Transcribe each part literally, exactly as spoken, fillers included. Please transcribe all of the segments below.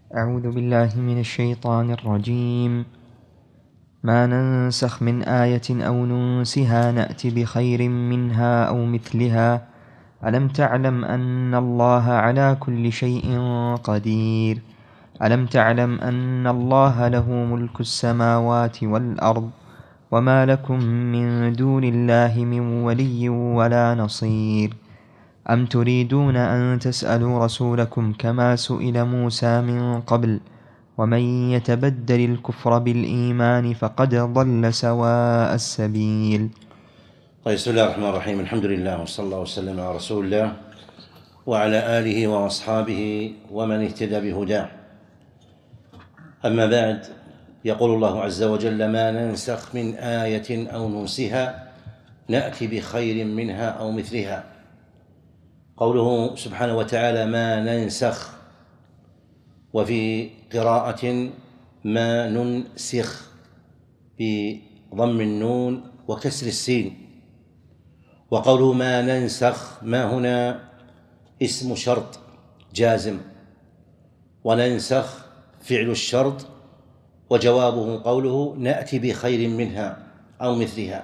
أعوذ بالله من الشيطان الرجيم. ما ننسخ من آية أو ننسها نأت بخير منها أو مثلها ألم تعلم أن الله على كل شيء قدير ألم تعلم أن الله له ملك السماوات والأرض وما لكم من دون الله من ولي ولا نصير أم تريدون أن تسألوا رسولكم كما سئل موسى من قبل ومن يتبدل الكفر بالإيمان فقد ضل سواء السبيل. طيب، بسم الله الرحمن الرحيم. الحمد لله وصلى الله وسلم على رسول الله وعلى آله وأصحابه ومن اهتدى بهداه. أما بعد، يقول الله عز وجل: ما ننسخ من آية أو ننسها نأتي بخير منها أو مثلها. قوله سبحانه وتعالى ما ننسخ، وفي قراءة ما ننسخ بضم النون وكسر السين. وقوله ما ننسخ، ما هنا اسم شرط جازم، وننسخ فعل الشرط، وجوابه قوله نأتي بخير منها أو مثلها.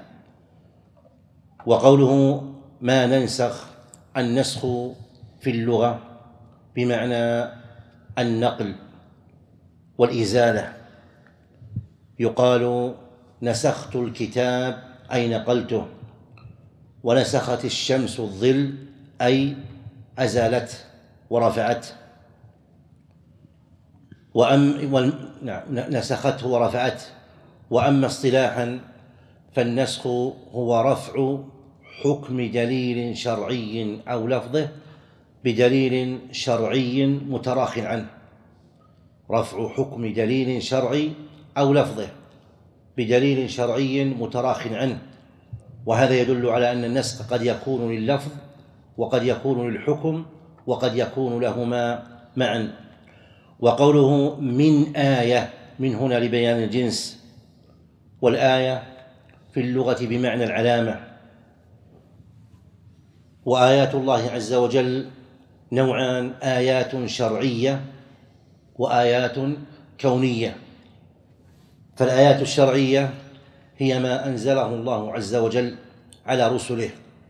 وقوله ما ننسخ، النسخ في اللغة بمعنى النقل والإزالة. يقال نسخت الكتاب أي نقلته، ونسخت الشمس الظل أي أزالته ورفعته. وأم نسخته ورفعته. وأما اصطلاحا فالنسخ هو رفع حكم دليل شرعي أو لفظه بدليل شرعي متراخٍ عنه. رفع حكم دليل شرعي أو لفظه بدليل شرعي متراخٍ عنه. وهذا يدل على أن النسخ قد يكون لللفظ وقد يكون للحكم وقد يكون لهما معا. وقوله من آية، من هنا لبيان الجنس، والآية في اللغة بمعنى العلامة. وآيات الله عز وجل نوعان: آيات شرعية وآيات كونية. فالآيات الشرعية هي ما أنزله الله عز وجل على رسله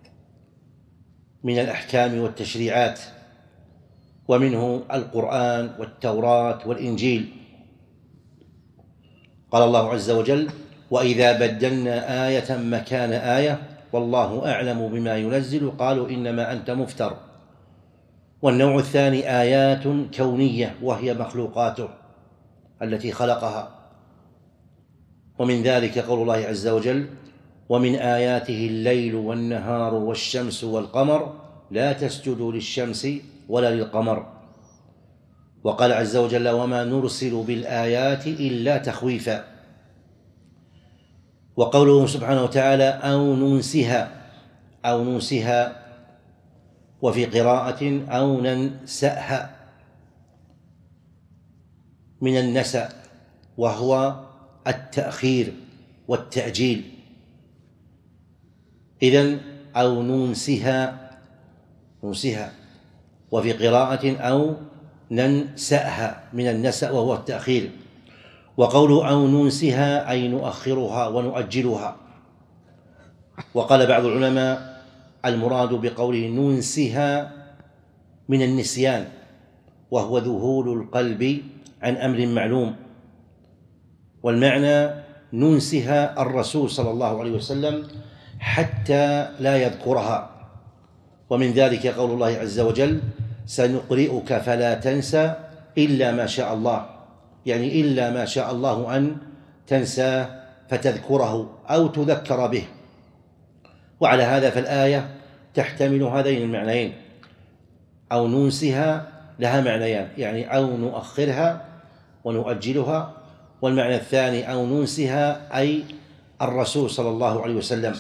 من الأحكام والتشريعات، ومنه القرآن والتوراة والإنجيل. قال الله عز وجل: وإذا بدلنا آية مكان آية والله أعلم بما ينزل قالوا إنما أنت مفتر. والنوع الثاني آيات كونية، وهي مخلوقاته التي خلقها. ومن ذلك قول الله عز وجل: ومن آياته الليل والنهار والشمس والقمر لا تسجدوا للشمس ولا للقمر. وقال عز وجل: وما نرسل بالآيات إلا تخويفا. وقوله سبحانه وتعالى: أو ننسها، أو ننسها، وفي قراءة أو ننسأها، من النسأ وهو التأخير والتأجيل. إذن أو ننسها، ننسها، وفي قراءة أو ننسأها، من النسأ وهو التأخير. وقوله أو ننسها أي نؤخرها ونؤجلها. وقال بعض العلماء المراد بقوله ننسها من النسيان، وهو ذهول القلب عن أمر معلوم. والمعنى ننسها الرسول صلى الله عليه وسلم حتى لا يذكرها. ومن ذلك قول الله عز وجل: سنقرئك فلا تنسى إلا ما شاء الله، يعني إلا ما شاء الله أن تنسى فتذكره أو تذكر به. وعلى هذا فالآية تحتمل هذين المعنيين: أو ننسها لها معنيان، يعني أو نؤخرها ونؤجلها، والمعنى الثاني أو ننسها أي الرسول صلى الله عليه وسلم.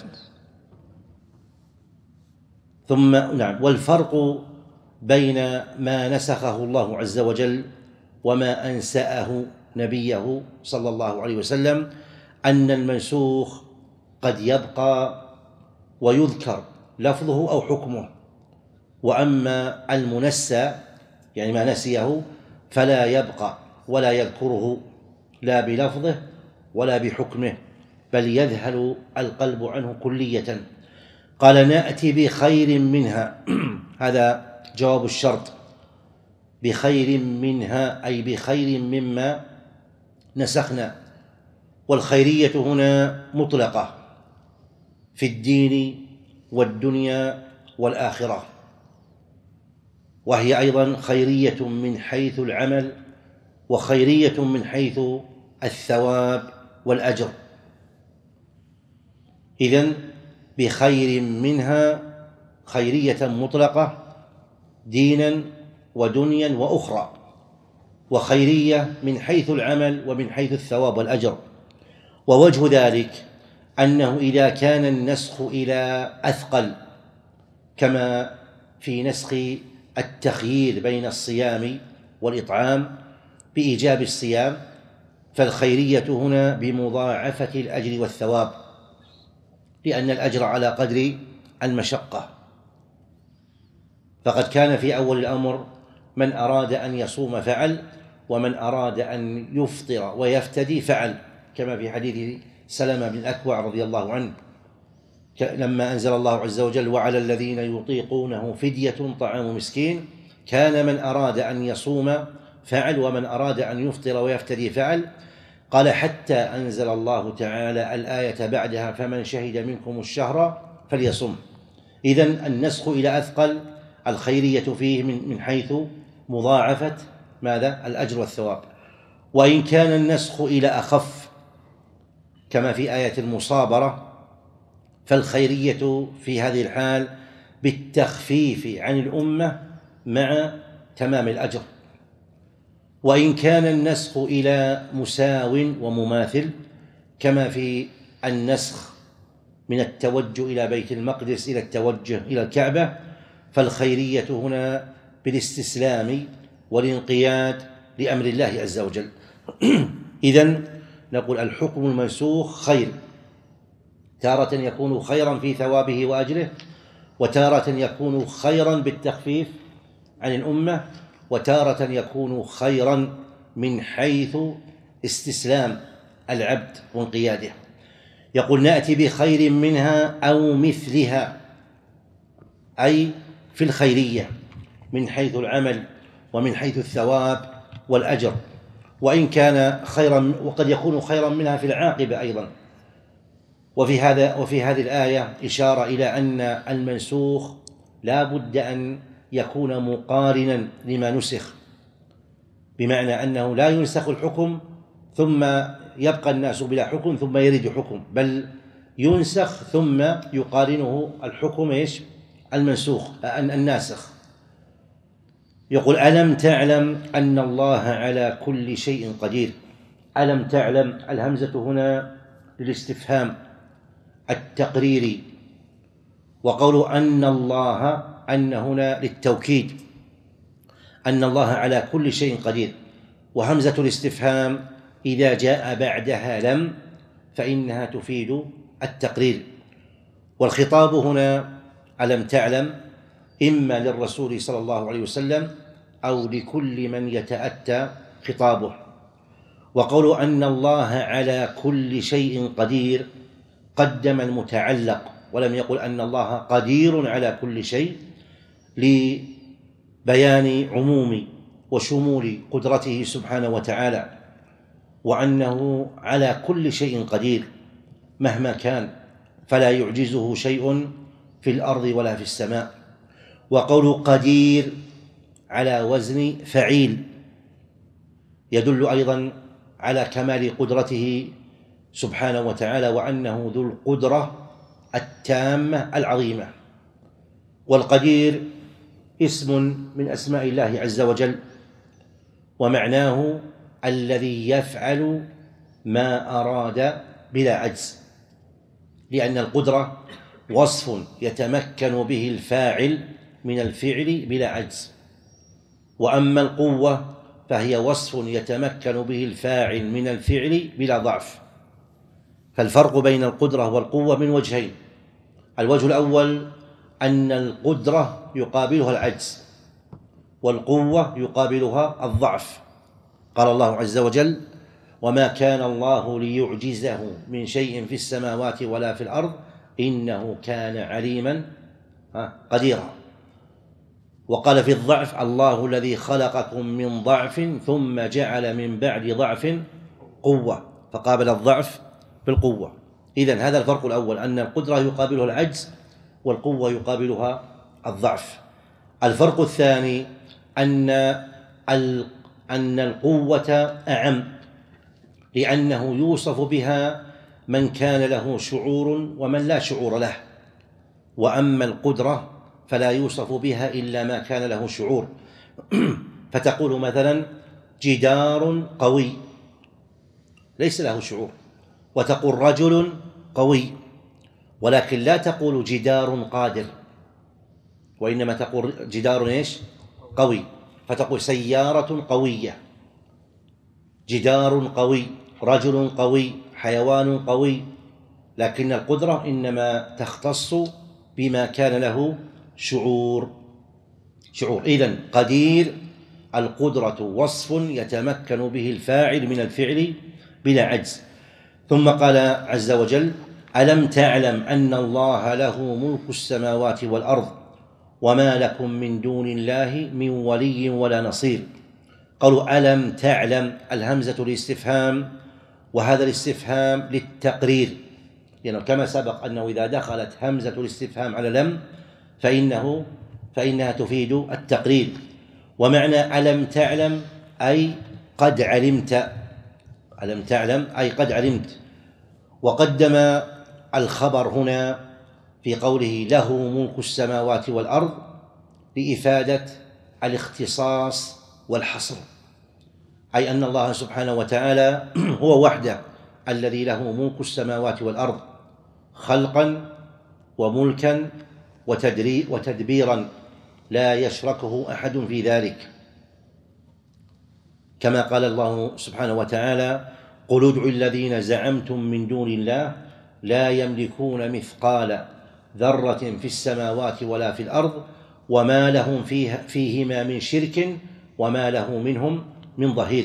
ثم نعم والفرق بين ما نسخه الله عز وجل وما أنسأه نبيه صلى الله عليه وسلم أن المنسوخ قد يبقى ويذكر لفظه أو حكمه، وأما المنسى يعني ما نسيه فلا يبقى ولا يذكره لا بلفظه ولا بحكمه، بل يذهل القلب عنه كلية. قال نأتي بخير منها هذا جواب الشرط، بخير منها أي بخير مما نسخنا. والخيرية هنا مطلقة في الدين والدنيا والآخرة، وهي أيضا خيرية من حيث العمل وخيرية من حيث الثواب والأجر. إذن بخير منها خيرية مطلقة دينا ودنيا وأخرى، وخيرية من حيث العمل ومن حيث الثواب والأجر. ووجه ذلك أنه إذا كان النسخ إلى أثقل كما في نسخ التخيير بين الصيام والإطعام بإيجاب الصيام، فالخيرية هنا بمضاعفة الأجر والثواب، لأن الأجر على قدر المشقة. فقد كان في أول الأمر من أراد أن يصوم فعل، ومن أراد أن يفطر ويفتدي فعل، كما في حديث سلمة بن الأكوع رضي الله عنه لما أنزل الله عز وجل وعلى الذين يطيقونه فدية طعام مسكين، كان من أراد أن يصوم فعل ومن أراد أن يفطر ويفتدي فعل. قال حتى أنزل الله تعالى الآية بعدها فمن شهد منكم الشهر فليصم. إذن النسخ إلى أثقل الخيرية فيه من حيث مضاعفة ماذا؟ الأجر والثواب. وإن كان النسخ إلى أخف كما في آية المصابرة، فالخيرية في هذه الحال بالتخفيف عن الأمة مع تمام الأجر. وإن كان النسخ إلى مساو ومماثل كما في النسخ من التوجه إلى بيت المقدس إلى التوجه إلى الكعبة، فالخيرية هنا بالاستسلام والانقياد لأمر الله عز وجل. إذن نقول الحكم المنسوخ خير، تارة يكون خيرا في ثوابه وأجره، وتارة يكون خيرا بالتخفيف عن الأمة، وتارة يكون خيرا من حيث استسلام العبد وانقياده. يقول نأتي بخير منها أو مثلها، أي في الخيرية من حيث العمل ومن حيث الثواب والأجر. وإن كان خيرا، وقد يكون خيرا منها في العاقبة أيضا. وفي هذا وفي هذه الآية إشارة إلى أن المنسوخ لا بد أن يكون مقارنا لما نسخ، بمعنى أنه لا ينسخ الحكم ثم يبقى الناس بلا حكم ثم يرد حكم، بل ينسخ ثم يقارنه الحكم إيش؟ المنسوخ الناسخ. يقول ألم تعلم أن الله على كل شيء قدير. ألم تعلم، الهمزة هنا للاستفهام التقريري، وقول أن الله أن هنا للتوكيد، أن الله على كل شيء قدير. وهمزة الاستفهام إذا جاء بعدها لم فإنها تفيد التقرير. والخطاب هنا ألم تعلم إما للرسول صلى الله عليه وسلم أو لكل من يتأتى خطابه. وقول أن الله على كل شيء قدير قدم المتعلق ولم يقل أن الله قدير على كل شيء، لبيان عموم وشمول قدرته سبحانه وتعالى، وأنه على كل شيء قدير مهما كان، فلا يعجزه شيء في الأرض ولا في السماء. وقول قدير على وزن فعيل يدل أيضا على كمال قدرته سبحانه وتعالى، وأنه ذو القدرة التامة العظيمة. والقدير اسم من أسماء الله عز وجل، ومعناه الذي يفعل ما أراد بلا عجز، لأن القدرة وصف يتمكن به الفاعل من الفعل بلا عجز، وأما القوة فهي وصف يتمكن به الفاعل من الفعل بلا ضعف. فالفرق بين القدرة والقوة من وجهين: الوجه الأول أن القدرة يقابلها العجز، والقوة يقابلها الضعف. قال الله عز وجل: وما كان الله ليعجزه من شيء في السماوات ولا في الأرض إنه كان عليما قديرا. وقال في الضعف: الله الذي خلقكم من ضعف ثم جعل من بعد ضعف قوة، فقابل الضعف بالقوة. إذن هذا الفرق الأول، أن القدرة يقابلها العجز والقوة يقابلها الضعف. الفرق الثاني أن أن القوة أعم، لأنه يوصف بها من كان له شعور ومن لا شعور له، وأما القدرة فلا يوصف بها إلا ما كان له شعور. فتقول مثلا: جدار قوي، ليس له شعور، وتقول رجل قوي، ولكن لا تقول جدار قادر، وإنما تقول جدار إيش؟ قوي. فتقول سيارة قوية، جدار قوي، رجل قوي، حيوان قوي، لكن القدرة إنما تختص بما كان له شعور شعور إذن قدير القدرة وصف يتمكن به الفاعل من الفعل بلا عجز. ثم قال عز وجل: ألم تعلم أن الله له ملك السماوات والأرض وما لكم من دون الله من ولي ولا نصير. قالوا: ألم تعلم، الهمزة الاستفهام، وهذا الاستفهام للتقرير، يعني كما سبق أنه إذا دخلت همزة الاستفهام على لم فإنه فإنها تفيد التقرير. ومعنى ألم تعلم أي قد علمت، ألم تعلم أي قد علمت. وقدم الخبر هنا في قوله له ملك السماوات والأرض لإفادة الاختصاص والحصر، أي أن الله سبحانه وتعالى هو وحده الذي له ملك السماوات والأرض خلقا وملكا وتدبيرا، لا يشركه أحد في ذلك، كما قال الله سبحانه وتعالى: قل ادعوا الذين زعمتم من دون الله لا يملكون مثقال ذرة في السماوات ولا في الأرض وما لهم فيه فيهما من شرك وما له منهم من ظهير.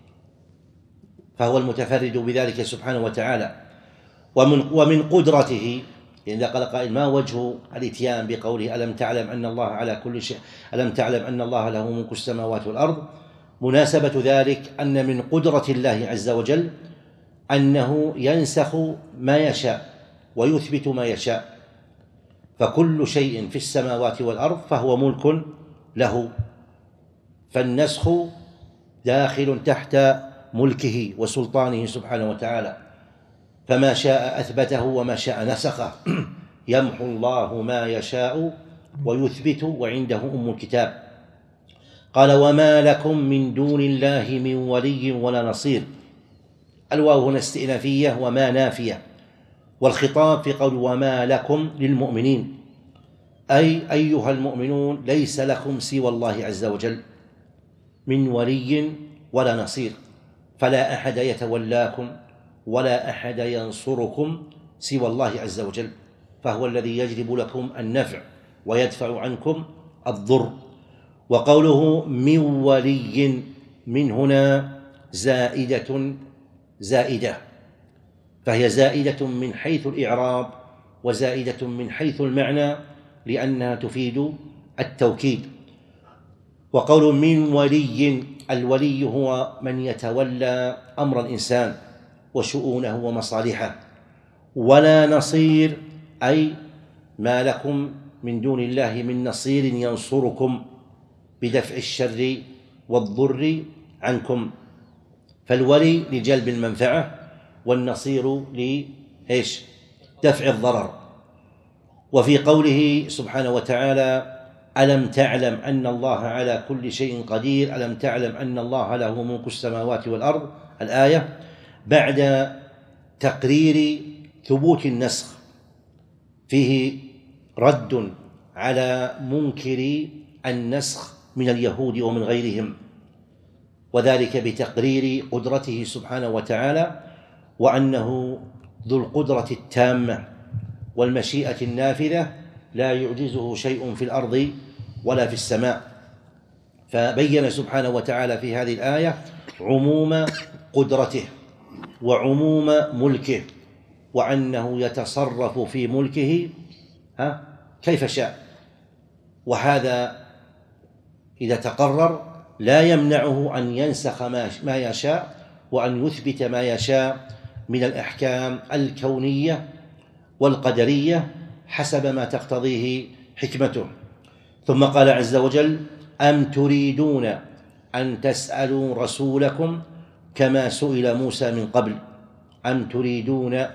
فهو المتفرد بذلك سبحانه وتعالى. ومن, ومن قدرته، لأن قال قائل: ما وجه الإتيان بقوله ألم تعلم أن الله على كل شيء، ألم تعلم أن الله له ملك السماوات والأرض؟ مناسبة ذلك أن من قدرة الله عز وجل أنه ينسخ ما يشاء ويثبت ما يشاء، فكل شيء في السماوات والأرض فهو ملك له، فالنسخ داخل تحت ملكه وسلطانه سبحانه وتعالى، فما شاء أثبته وما شاء نسخه. يمحو الله ما يشاء ويثبت وعنده أم الكتاب. قال: وما لكم من دون الله من ولي ولا نصير. الواو هنا استئنافية وما نافية، والخطاب في قول وما لكم للمؤمنين، أي أيها المؤمنون ليس لكم سوى الله عز وجل من ولي ولا نصير، فلا أحد يتولاكم ولا أحد ينصركم سوى الله عز وجل، فهو الذي يجلب لكم النفع ويدفع عنكم الضر. وقوله من ولي، من هنا زائدة زائدة، فهي زائدة من حيث الإعراب وزائدة من حيث المعنى، لأنها تفيد التوكيد. وقول من ولي، الولي هو من يتولى أمر الإنسان وشؤونه ومصالحه. ولا نصير أي ما لكم من دون الله من نصير ينصركم بدفع الشر والضر عنكم، فالولي لجلب المنفعة والنصير لإيش؟ دفع الضرر. وفي قوله سبحانه وتعالى ألم تعلم أن الله على كل شيء قدير، ألم تعلم أن الله له ملك السماوات والأرض، الآية بعد تقرير ثبوت النسخ فيه رد على منكر النسخ من اليهود ومن غيرهم، وذلك بتقرير قدرته سبحانه وتعالى، وأنه ذو القدرة التامة والمشيئة النافذة لا يعجزه شيء في الأرض ولا في السماء. فبين سبحانه وتعالى في هذه الآية عموم قدرته وعموم ملكه، وأنه يتصرف في ملكه ها كيف شاء، وهذا إذا تقرر لا يمنعه أن ينسخ ما يشاء وأن يثبت ما يشاء من الأحكام الكونية والقدرية حسب ما تقتضيه حكمته. ثم قال عز وجل: أم تريدون أن تسألوا رسولكم كما سئل موسى من قبل. أم تريدون،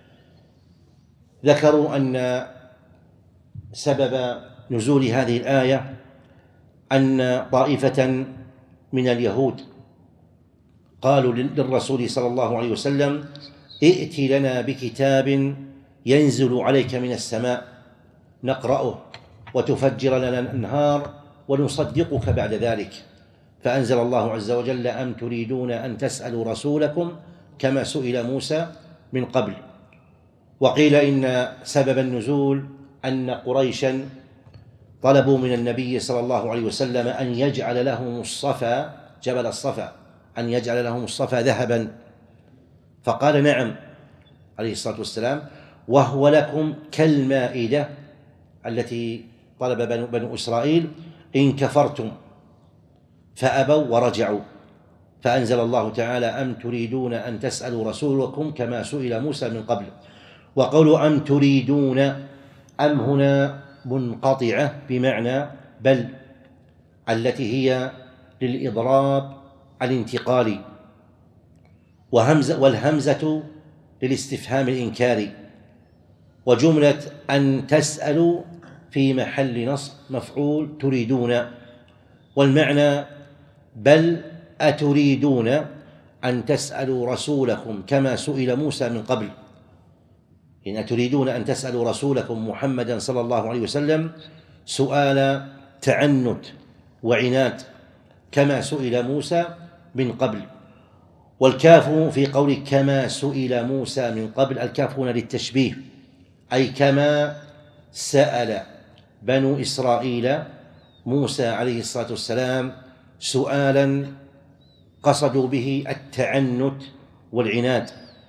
ذكروا أن سبب نزول هذه الآية أن طائفة من اليهود قالوا للرسول صلى الله عليه وسلم: ائت لنا بكتاب ينزل عليك من السماء نقرأه وتفجر لنا الأنهار ونصدقك بعد ذلك. فأنزل الله عز وجل: أم تريدون أن تسألوا رسولكم كما سئل موسى من قبل. وقيل إن سبب النزول أن قريشا طلبوا من النبي صلى الله عليه وسلم أن يجعل لهم الصفا، جبل الصفا، أن يجعل لهم الصفا ذهبا، فقال: نعم عليه الصلاة والسلام، وهو لكم كالمائدة التي طلب بنو, بنو إسرائيل إن كفرتم، فأبوا ورجعوا. فأنزل الله تعالى: أم تريدون أن تسألوا رسولكم كما سئل موسى من قبل. وقولوا أم تريدون، أم هنا منقطعة بمعنى بل، التي هي للإضراب الانتقالي، وهمزة والهمزة للاستفهام الإنكاري، وجملة أن تسألوا في محل نصب مفعول تريدون، والمعنى بل أتريدون أن تسألوا رسولكم كما سئل موسى من قبل. إن أتريدون أن تسألوا رسولكم محمدا صلى الله عليه وسلم سؤال تعنت وعناد كما سئل موسى من قبل. والكاف في قول كما سئل موسى من قبل، الكاف هنا للتشبيه، أي كما سأل بنو إسرائيل موسى عليه الصلاة والسلام سؤالا قصدوا به التعنت والعناد،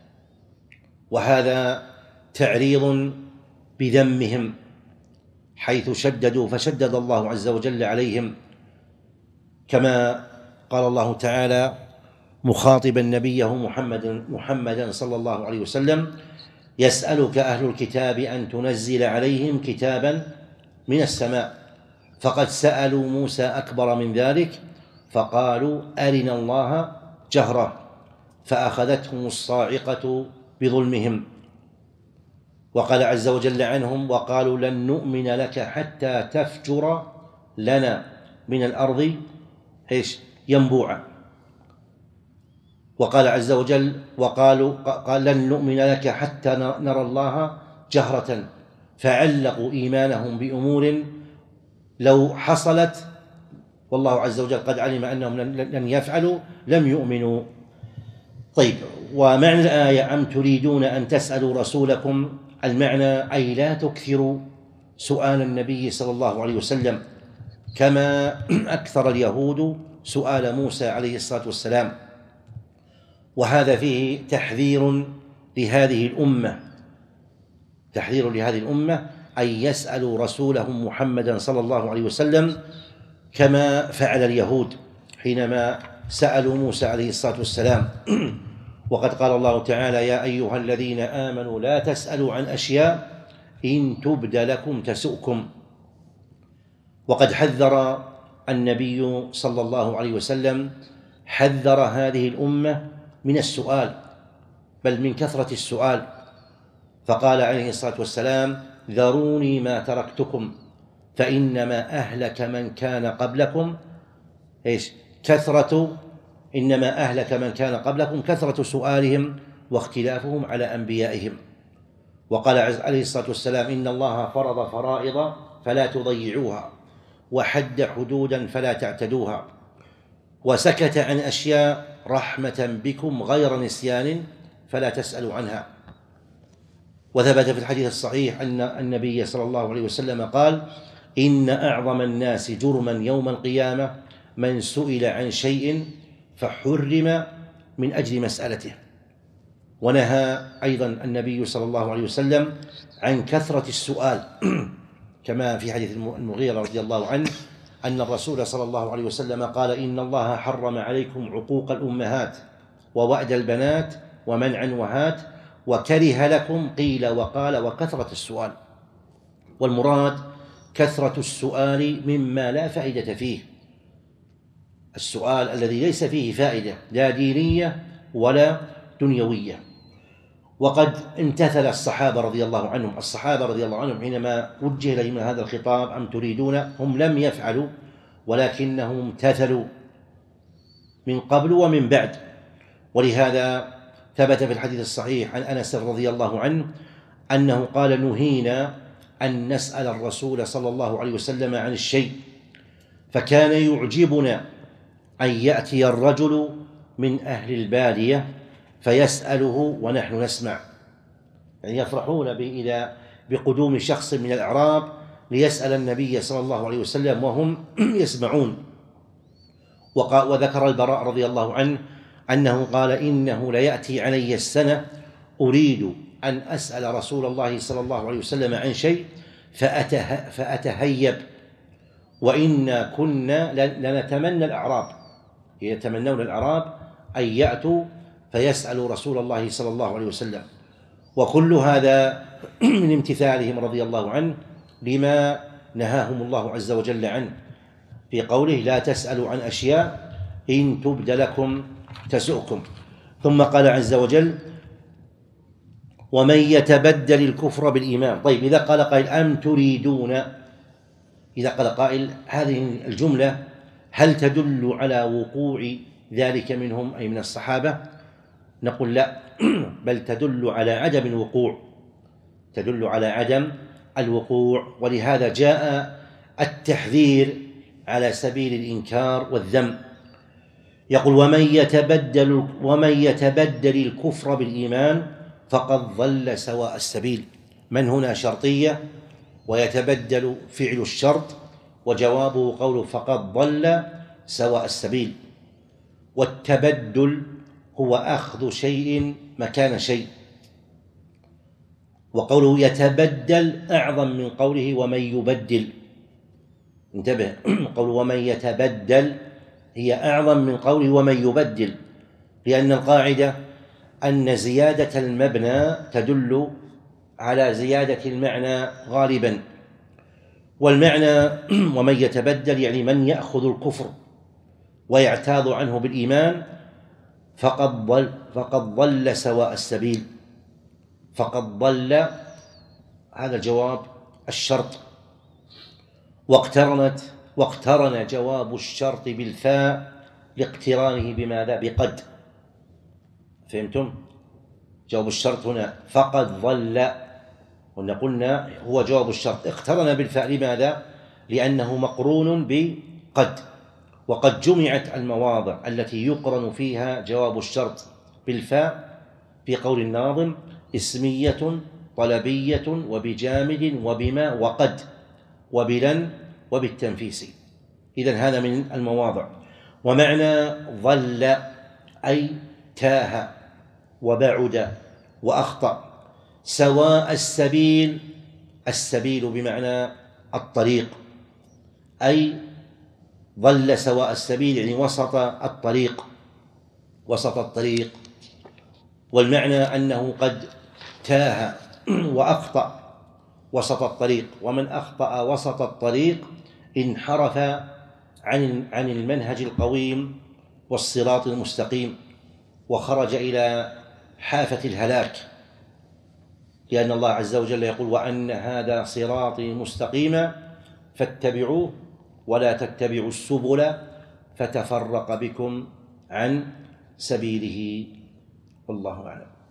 وهذا تعريض بذمهم حيث شددوا، فشدد الله عز وجل عليهم، كما قال الله تعالى مخاطبا نبيه محمد محمدا صلى الله عليه وسلم: يسألك أهل الكتاب أن تنزل عليهم كتابا من السماء، فقد سألوا موسى أكبر من ذلك فقالوا أرنا الله جهرة فأخذتهم الصاعقة بظلمهم. وقال عز وجل عنهم: وقالوا لن نؤمن لك حتى تفجر لنا من الأرض إيش ينبوعا. وقال عز وجل: وقالوا قال لن نؤمن لك حتى نرى الله جهرة، فعلقوا إيمانهم بأمور لو حصلت والله عز وجل قد علم أنهم لن يفعلوا لم يؤمنوا. طيب، ومعنى الآية أم تريدون أن تسألوا رسولكم، المعنى أي لا تكثروا سؤال النبي صلى الله عليه وسلم كما أكثر اليهود سؤال موسى عليه الصلاة والسلام. وهذا فيه تحذير لهذه الأمة، تحذير لهذه الأمة أن يسألوا رسولهم محمدا صلى الله عليه وسلم كما فعل اليهود حينما سألوا موسى عليه الصلاة والسلام. وقد قال الله تعالى: يا أيها الذين آمنوا لا تسألوا عن أشياء إن تبد لكم تسؤكم. وقد حذر النبي صلى الله عليه وسلم، حذر هذه الأمة من السؤال، بل من كثرة السؤال، فقال عليه الصلاة والسلام: ذروني ما تركتكم فإنما أهلك من كان قبلكم إيش كثرة إنما أهلك من كان قبلكم كثرة سؤالهم واختلافهم على أنبيائهم. وقال عليه الصلاة والسلام: إن الله فرض فرائض فلا تضيعوها، وحد حدودا فلا تعتدوها، وسكت عن أشياء رحمة بكم غير نسيان فلا تسألوا عنها. وثبت في الحديث الصحيح أن النبي صلى الله عليه وسلم قال: إن أعظم الناس جرما يوم القيامة من سئل عن شيء فحرم من أجل مسألته. ونهى أيضا النبي صلى الله عليه وسلم عن كثرة السؤال كما في حديث المغيرة رضي الله عنه أن الرسول صلى الله عليه وسلم قال: إن الله حرم عليكم عقوق الأمهات ووأد البنات ومنع وهات وكره لكم قيل وقال وكثرة السؤال. والمراد كثرة السؤال مما لا فائدة فيه، السؤال الذي ليس فيه فائدة لا دينية ولا دنيوية. وقد امتثل الصحابة رضي الله عنهم الصحابة رضي الله عنهم حينما وجه إليهم هذا الخطاب: أم تريدون، هم لم يفعلوا ولكنهم امتثلوا من قبل ومن بعد. ولهذا ثبت في الحديث الصحيح عن أنس رضي الله عنه أنه قال: نهينا أن نسأل الرسول صلى الله عليه وسلم عن الشيء، فكان يعجبنا أن يأتي الرجل من أهل البادية فيسأله ونحن نسمع، يعني يفرحون إذا بقدوم شخص من الأعراب ليسأل النبي صلى الله عليه وسلم وهم يسمعون. وذكر البراء رضي الله عنه أنه قال: إنه ليأتي علي السنة أريد أن أسأل رسول الله صلى الله عليه وسلم عن شيء فأته فأتهيب، وإنا كنا لنتمنى الأعراب، يتمنون الأعراب أن يأتوا فيسألوا رسول الله صلى الله عليه وسلم. وكل هذا من امتثالهم رضي الله عنه لما نهاهم الله عز وجل عنه في قوله: لا تسألوا عن أشياء إن تبد لكم تسؤكم. ثم قال عز وجل: ومن يتبدل الكفر بالإيمان. طيب، إذا قال قائل: أم تريدون، إذا قال قائل هذه الجملة هل تدل على وقوع ذلك منهم أي من الصحابة؟ نقول لا، بل تدل على عدم الوقوع، تدل على عدم الوقوع. ولهذا جاء التحذير على سبيل الإنكار والذم. يقول: ومن يتبدل ومن يتبدل الكفر بالإيمان فقد ضل سواء السبيل. من هنا شرطية، ويتبدل فعل الشرط، وجوابه قوله فقد ضل سواء السبيل. والتبدل هو أخذ شيء مكان شيء، وقوله يتبدل أعظم من قوله ومن يبدل. انتبه، قوله ومن يتبدل هي أعظم من قوله ومن يبدل، لأن القاعدة أن زيادة المبنى تدل على زيادة المعنى غالبا، والمعنى ومن يتبدل يعني من يأخذ الكفر ويعتاض عنه بالإيمان فقد ضل فقد ضل سواء السبيل. فقد ضل، هذا جواب الشرط، واقترنت واقترن جواب الشرط بالفاء لاقترانه بماذا؟ بقد. فهمتم؟ جواب الشرط هنا فقد ضل، قلنا هو جواب الشرط اقترن بالفاء. لماذا؟ لأنه مقرون بقد، وقد جمعت المواضع التي يقرن فيها جواب الشرط بالفاء في قول الناظم: اسمية طلبية وبجامد وبما وقد وبلن وبالتنفيس. إذن هذا من المواضع. ومعنى ضل أي تاه وبعد وأخطأ. سواء السبيل، السبيل بمعنى الطريق، أي ضل سواء السبيل يعني وسط الطريق، وسط الطريق. والمعنى أنه قد تاه وأخطأ وسط الطريق، ومن أخطأ وسط الطريق انحرف عن عن المنهج القويم والصراط المستقيم، وخرج إلى حافة الهلاك، لأن الله عز وجل يقول: وأن هذا صراطي مستقيما فاتبعوه ولا تتبعوا السبل فتفرق بكم عن سبيله. والله أعلم.